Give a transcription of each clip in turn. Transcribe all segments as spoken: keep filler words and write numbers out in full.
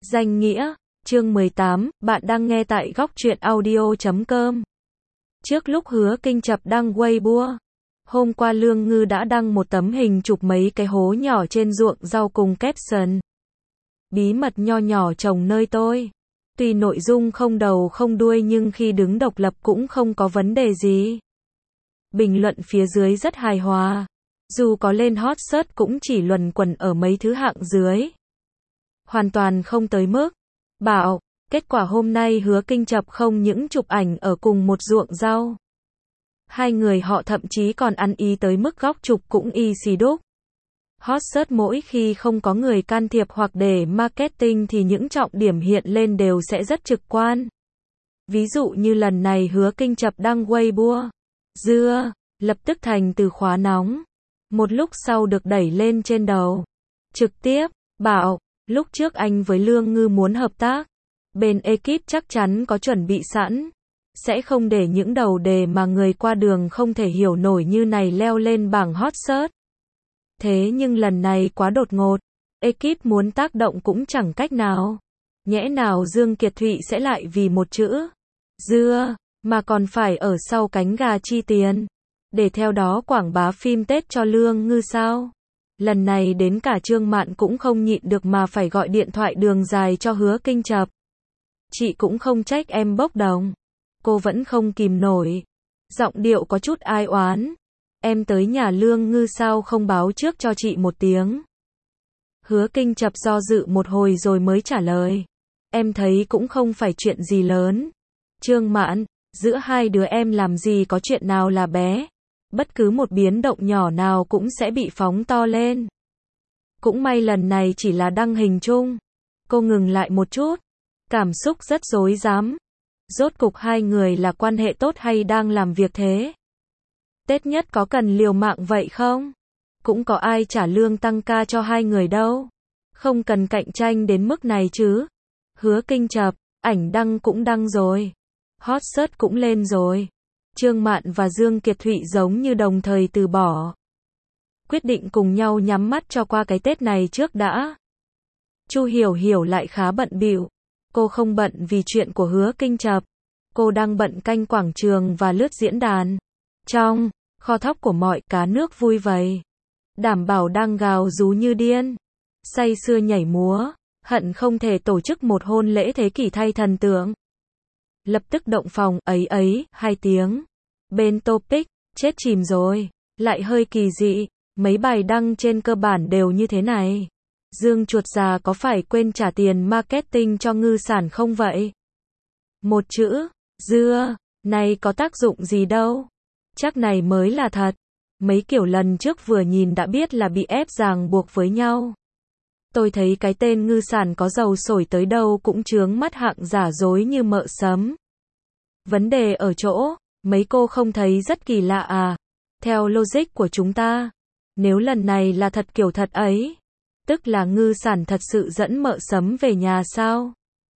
Danh nghĩa, chương mười tám, bạn đang nghe tại góc truyện audio chấm com. Trước lúc Hứa Kinh Chập đăng Weibo, hôm qua Lương Ngư đã đăng một tấm hình chụp mấy cái hố nhỏ trên ruộng rau cùng caption: bí mật nho nhỏ trồng nơi tôi. Tuy nội dung không đầu không đuôi nhưng khi đứng độc lập cũng không có vấn đề gì. Bình luận phía dưới rất hài hòa. Dù có lên hot search cũng chỉ luẩn quẩn ở mấy thứ hạng dưới. Hoàn toàn không tới mức bảo. Kết quả hôm nay Hứa Kinh Chập không những chụp ảnh ở cùng một ruộng rau. Hai người họ thậm chí còn ăn ý tới mức góc chụp cũng y xì đúc. Hot search mỗi khi không có người can thiệp hoặc để marketing thì những trọng điểm hiện lên đều sẽ rất trực quan. Ví dụ như lần này Hứa Kinh Chập đăng Weibo, dưa, lập tức thành từ khóa nóng. Một lúc sau được đẩy lên trên đầu. Trực tiếp, bảo, lúc trước anh với Lương Ngư muốn hợp tác. Bên ekip chắc chắn có chuẩn bị sẵn. Sẽ không để những đầu đề mà người qua đường không thể hiểu nổi như này leo lên bảng hot search. Thế nhưng lần này quá đột ngột. Ekip muốn tác động cũng chẳng cách nào. Nhẽ nào Dương Kiệt Thụy sẽ lại vì một chữ dưa mà còn phải ở sau cánh gà chi tiền để theo đó quảng bá phim Tết cho Lương Ngư sao? Lần này đến cả Trương Mạn cũng không nhịn được mà phải gọi điện thoại đường dài cho Hứa Kinh Chập. Chị cũng không trách em bốc đồng. Cô vẫn không kìm nổi. Giọng điệu có chút ai oán. Em tới nhà Lương Ngư sao không báo trước cho chị một tiếng? Hứa Kinh Chập do dự một hồi rồi mới trả lời. Em thấy cũng không phải chuyện gì lớn. Trương Mạn, giữa hai đứa em làm gì có chuyện nào là bé. Bất cứ một biến động nhỏ nào cũng sẽ bị phóng to lên. Cũng may lần này chỉ là đăng hình chung. Cô ngừng lại một chút. Cảm xúc rất rối rắm. Rốt cục hai người là quan hệ tốt hay đang làm việc thế? Tết nhất có cần liều mạng vậy không? Cũng có ai trả lương tăng ca cho hai người đâu. Không cần cạnh tranh đến mức này chứ. Hứa Kinh Chập, ảnh đăng cũng đăng rồi. Hot search cũng lên rồi. Trương Mạn và Dương Kiệt Thụy giống như đồng thời từ bỏ. Quyết định cùng nhau nhắm mắt cho qua cái Tết này trước đã. Chu Hiểu Hiểu lại khá bận bịu. Cô không bận vì chuyện của Hứa Kinh Chập. Cô đang bận canh quảng trường và lướt diễn đàn. Trong kho thóc của mọi cá nước vui vầy. Đảm bảo đang gào rú như điên. Say sưa nhảy múa. Hận không thể tổ chức một hôn lễ thế kỷ thay thần tượng. Lập tức động phòng, ấy ấy, hai tiếng. Bên topic, chết chìm rồi. Lại hơi kỳ dị. Mấy bài đăng trên cơ bản đều như thế này. Dương chuột già có phải quên trả tiền marketing cho ngư sản không vậy? Một chữ, dưa, này có tác dụng gì đâu. Chắc này mới là thật. Mấy kiểu lần trước vừa nhìn đã biết là bị ép ràng buộc với nhau. Tôi thấy cái tên ngư sản có dầu sổi tới đâu cũng chướng mắt hạng giả dối như mợ sấm. Vấn đề ở chỗ, mấy cô không thấy rất kỳ lạ à? Theo logic của chúng ta, nếu lần này là thật kiểu thật ấy, tức là ngư sản thật sự dẫn mợ sấm về nhà sao?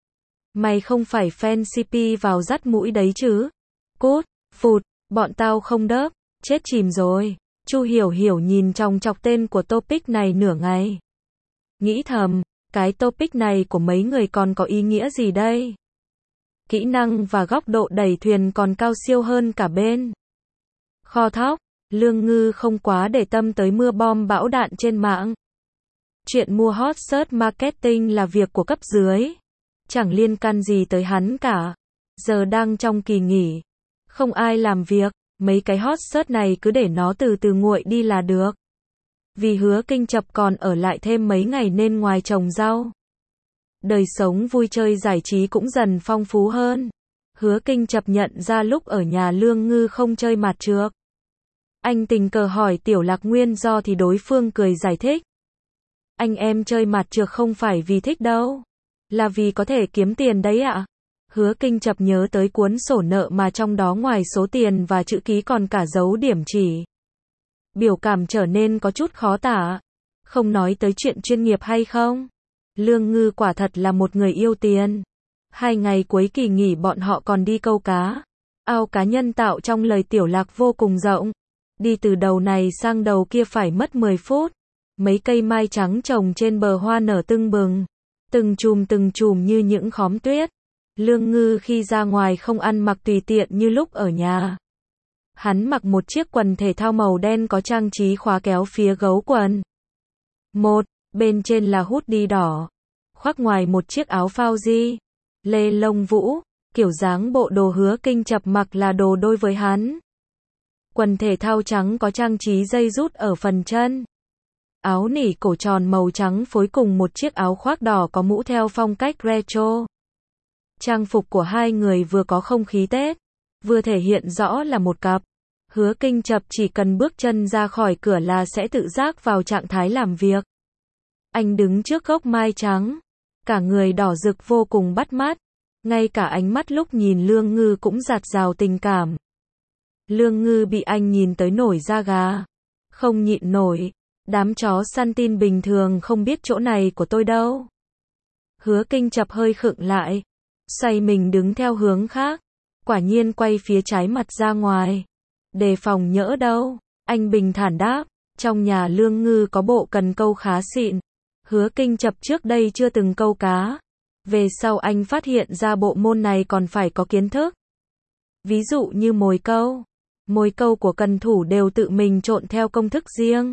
Mày không phải fan xê pê vào dắt mũi đấy chứ? Cút, phụt, bọn tao không đớp, chết chìm rồi. Chu Hiểu Hiểu nhìn trong chọc tên của topic này nửa ngày. Nghĩ thầm, cái topic này của mấy người còn có ý nghĩa gì đây? Kỹ năng và góc độ đẩy thuyền còn cao siêu hơn cả bên kho thóc. Lương Ngư không quá để tâm tới mưa bom bão đạn trên mạng. Chuyện mua hot search marketing là việc của cấp dưới. Chẳng liên can gì tới hắn cả. Giờ đang trong kỳ nghỉ. Không ai làm việc. Mấy cái hot search này cứ để nó từ từ nguội đi là được. Vì Hứa Kinh Chập còn ở lại thêm mấy ngày nên ngoài trồng rau, đời sống vui chơi giải trí cũng dần phong phú hơn. Hứa Kinh Chập nhận ra lúc ở nhà Lương Ngư không chơi mạt trược. Anh tình cờ hỏi Tiểu Lạc nguyên do thì đối phương cười giải thích. Anh em chơi mạt trược không phải vì thích đâu. Là vì có thể kiếm tiền đấy ạ. Hứa Kinh Chập nhớ tới cuốn sổ nợ mà trong đó ngoài số tiền và chữ ký còn cả dấu điểm chỉ. Biểu cảm trở nên có chút khó tả. Không nói tới chuyện chuyên nghiệp hay không. Lương Ngư quả thật là một người yêu tiền. Hai ngày cuối kỳ nghỉ bọn họ còn đi câu cá. Ao cá nhân tạo trong lời Tiểu Lạc vô cùng rộng. Đi từ đầu này sang đầu kia phải mất mười phút. Mấy cây mai trắng trồng trên bờ hoa nở tưng bừng. từng chùm từng chùm như những khóm tuyết. Lương Ngư khi ra ngoài không ăn mặc tùy tiện như lúc ở nhà. Hắn mặc một chiếc quần thể thao màu đen có trang trí khóa kéo phía gấu quần. Một, bên trên là hoodie đỏ, khoác ngoài một chiếc áo phao di, lê lông vũ, kiểu dáng bộ đồ Hứa Kinh Chập mặc là đồ đôi với hắn. Quần thể thao trắng có trang trí dây rút ở phần chân. Áo nỉ cổ tròn màu trắng phối cùng một chiếc áo khoác đỏ có mũ theo phong cách retro. Trang phục của hai người vừa có không khí Tết, vừa thể hiện rõ là một cặp. Hứa Kinh Chập chỉ cần bước chân ra khỏi cửa là sẽ tự giác vào trạng thái làm việc. Anh đứng trước gốc mai trắng, cả người đỏ rực vô cùng bắt mắt, ngay cả ánh mắt lúc nhìn Lương Ngư cũng dạt dào tình cảm. Lương Ngư bị anh nhìn tới nổi da gà, không nhịn nổi, đám chó săn tin bình thường không biết chỗ này của tôi đâu. Hứa Kinh Chập hơi khựng lại, xoay mình đứng theo hướng khác, quả nhiên quay phía trái mặt ra ngoài. Đề phòng nhỡ đâu, anh bình thản đáp, trong nhà Lương Ngư có bộ cần câu khá xịn. Hứa Kinh Chập trước đây chưa từng câu cá. Về sau anh phát hiện ra bộ môn này còn phải có kiến thức. Ví dụ như mồi câu. Mồi câu của cần thủ đều tự mình trộn theo công thức riêng.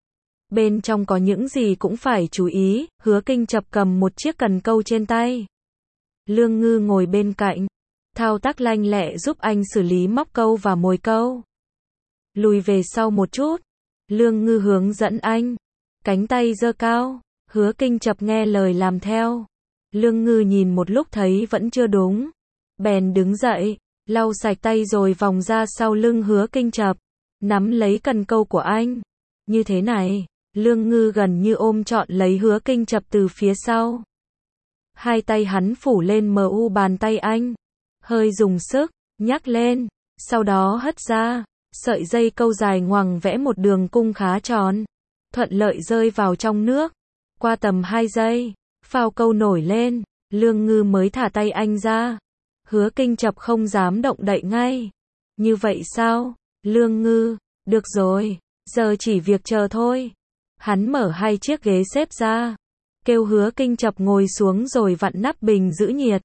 Bên trong có những gì cũng phải chú ý. Hứa Kinh Chập cầm một chiếc cần câu trên tay. Lương Ngư ngồi bên cạnh, thao tác lanh lẹ giúp anh xử lý móc câu và mồi câu. Lùi về sau một chút, Lương Ngư hướng dẫn anh, cánh tay giơ cao. Hứa Kinh Chập nghe lời làm theo. Lương Ngư nhìn một lúc thấy vẫn chưa đúng, bèn đứng dậy, lau sạch tay rồi vòng ra sau lưng Hứa Kinh Chập, nắm lấy cần câu của anh. Như thế này, Lương Ngư gần như ôm trọn lấy Hứa Kinh Chập từ phía sau. Hai tay hắn phủ lên mu bàn tay anh, hơi dùng sức, nhắc lên, sau đó hất ra, sợi dây câu dài ngoằng vẽ một đường cung khá tròn, thuận lợi rơi vào trong nước. Qua tầm hai giây, phao câu nổi lên, Lương Ngư mới thả tay anh ra. Hứa Kinh Chập không dám động đậy ngay. Như vậy sao? Lương Ngư, được rồi, giờ chỉ việc chờ thôi. Hắn mở hai chiếc ghế xếp ra, kêu Hứa Kinh Chập ngồi xuống rồi vặn nắp bình giữ nhiệt.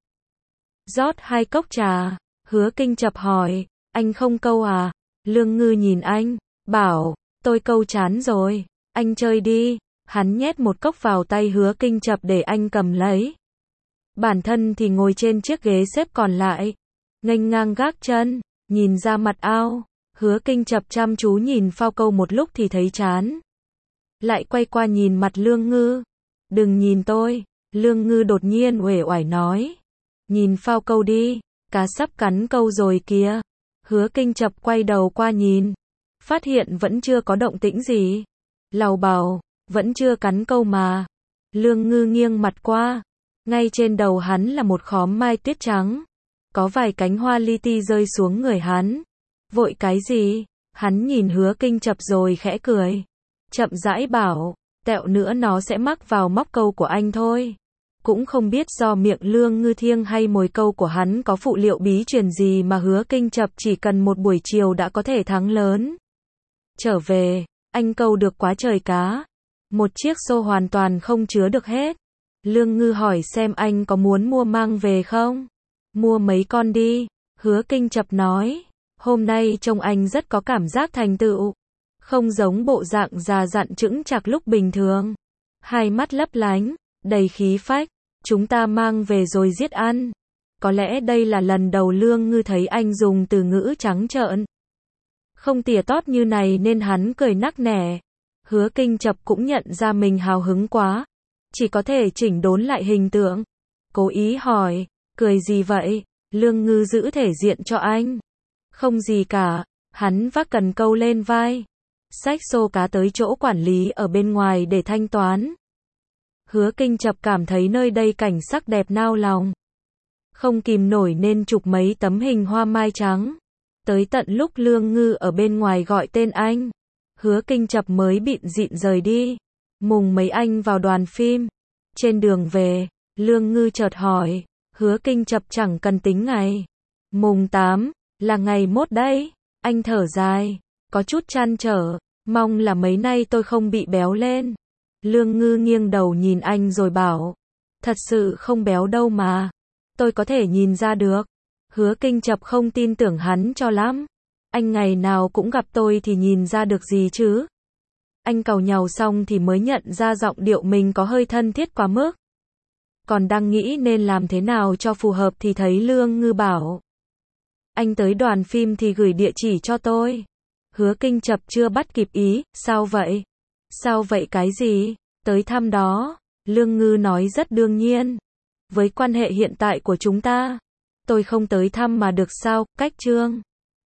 Rót hai cốc trà, Hứa Kinh Chập hỏi, anh không câu à? Lương Ngư nhìn anh, bảo, tôi câu chán rồi, anh chơi đi. Hắn nhét một cốc vào tay Hứa Kinh Chập để anh cầm lấy. Bản thân thì ngồi trên chiếc ghế xếp còn lại, nghênh ngang gác chân, nhìn ra mặt ao. Hứa Kinh Chập chăm chú nhìn phao câu một lúc thì thấy chán. Lại quay qua nhìn mặt Lương Ngư. Đừng nhìn tôi, Lương Ngư đột nhiên uể oải nói. Nhìn phao câu đi, cá sắp cắn câu rồi kìa. Hứa Kinh Chập quay đầu qua nhìn, phát hiện vẫn chưa có động tĩnh gì. Lầu bầu, vẫn chưa cắn câu mà. Lương Ngư nghiêng mặt qua, ngay trên đầu hắn là một khóm mai tuyết trắng. Có vài cánh hoa li ti rơi xuống người hắn. Vội cái gì? Hắn nhìn Hứa Kinh Chập rồi khẽ cười. Chậm rãi bảo, tẹo nữa nó sẽ mắc vào móc câu của anh thôi. Cũng không biết do miệng Lương Ngư thiêng hay mồi câu của hắn có phụ liệu bí truyền gì mà Hứa Kinh Chập chỉ cần một buổi chiều đã có thể thắng lớn. Trở về, anh câu được quá trời cá. Một chiếc xô hoàn toàn không chứa được hết. Lương Ngư hỏi xem anh có muốn mua mang về không? Mua mấy con đi. Hứa Kinh Chập nói, hôm nay trông anh rất có cảm giác thành tựu. Không giống bộ dạng già dặn chững chạc lúc bình thường. Hai mắt lấp lánh, đầy khí phách. Chúng ta mang về rồi giết ăn. Có lẽ đây là lần đầu Lương Ngư thấy anh dùng từ ngữ trắng trợn, không tỉa tót như này nên hắn cười nắc nẻ. Hứa Kinh Chập cũng nhận ra mình hào hứng quá, chỉ có thể chỉnh đốn lại hình tượng. Cố ý hỏi, cười gì vậy? Lương Ngư giữ thể diện cho anh. Không gì cả, hắn vác cần câu lên vai, xách xô cá tới chỗ quản lý ở bên ngoài để thanh toán. Hứa Kinh Chập cảm thấy nơi đây cảnh sắc đẹp nao lòng, không kìm nổi nên chụp mấy tấm hình hoa mai trắng. Tới tận lúc Lương Ngư ở bên ngoài gọi tên anh, Hứa Kinh Chập mới bịn dịn rời đi. Mùng mấy anh vào đoàn phim. Trên đường về, Lương Ngư chợt hỏi, Hứa Kinh Chập chẳng cần tính ngày. Mùng tám, là ngày mốt đấy. Anh thở dài, có chút trăn trở, mong là mấy nay tôi không bị béo lên. Lương Ngư nghiêng đầu nhìn anh rồi bảo, Thật sự không béo đâu mà. Tôi có thể nhìn ra được. Hứa Kinh Chập không tin tưởng hắn cho lắm. Anh ngày nào cũng gặp tôi thì nhìn ra được gì chứ? Anh càu nhàu xong thì mới nhận ra giọng điệu mình có hơi thân thiết quá mức. Còn đang nghĩ nên làm thế nào cho phù hợp thì thấy Lương Ngư bảo. Anh tới đoàn phim thì gửi địa chỉ cho tôi. Hứa Kinh Chập chưa bắt kịp ý, sao vậy? Sao vậy cái gì? Tới thăm đó. Lương Ngư nói rất đương nhiên. Với quan hệ hiện tại của chúng ta, tôi không tới thăm mà được sao, cách Trương.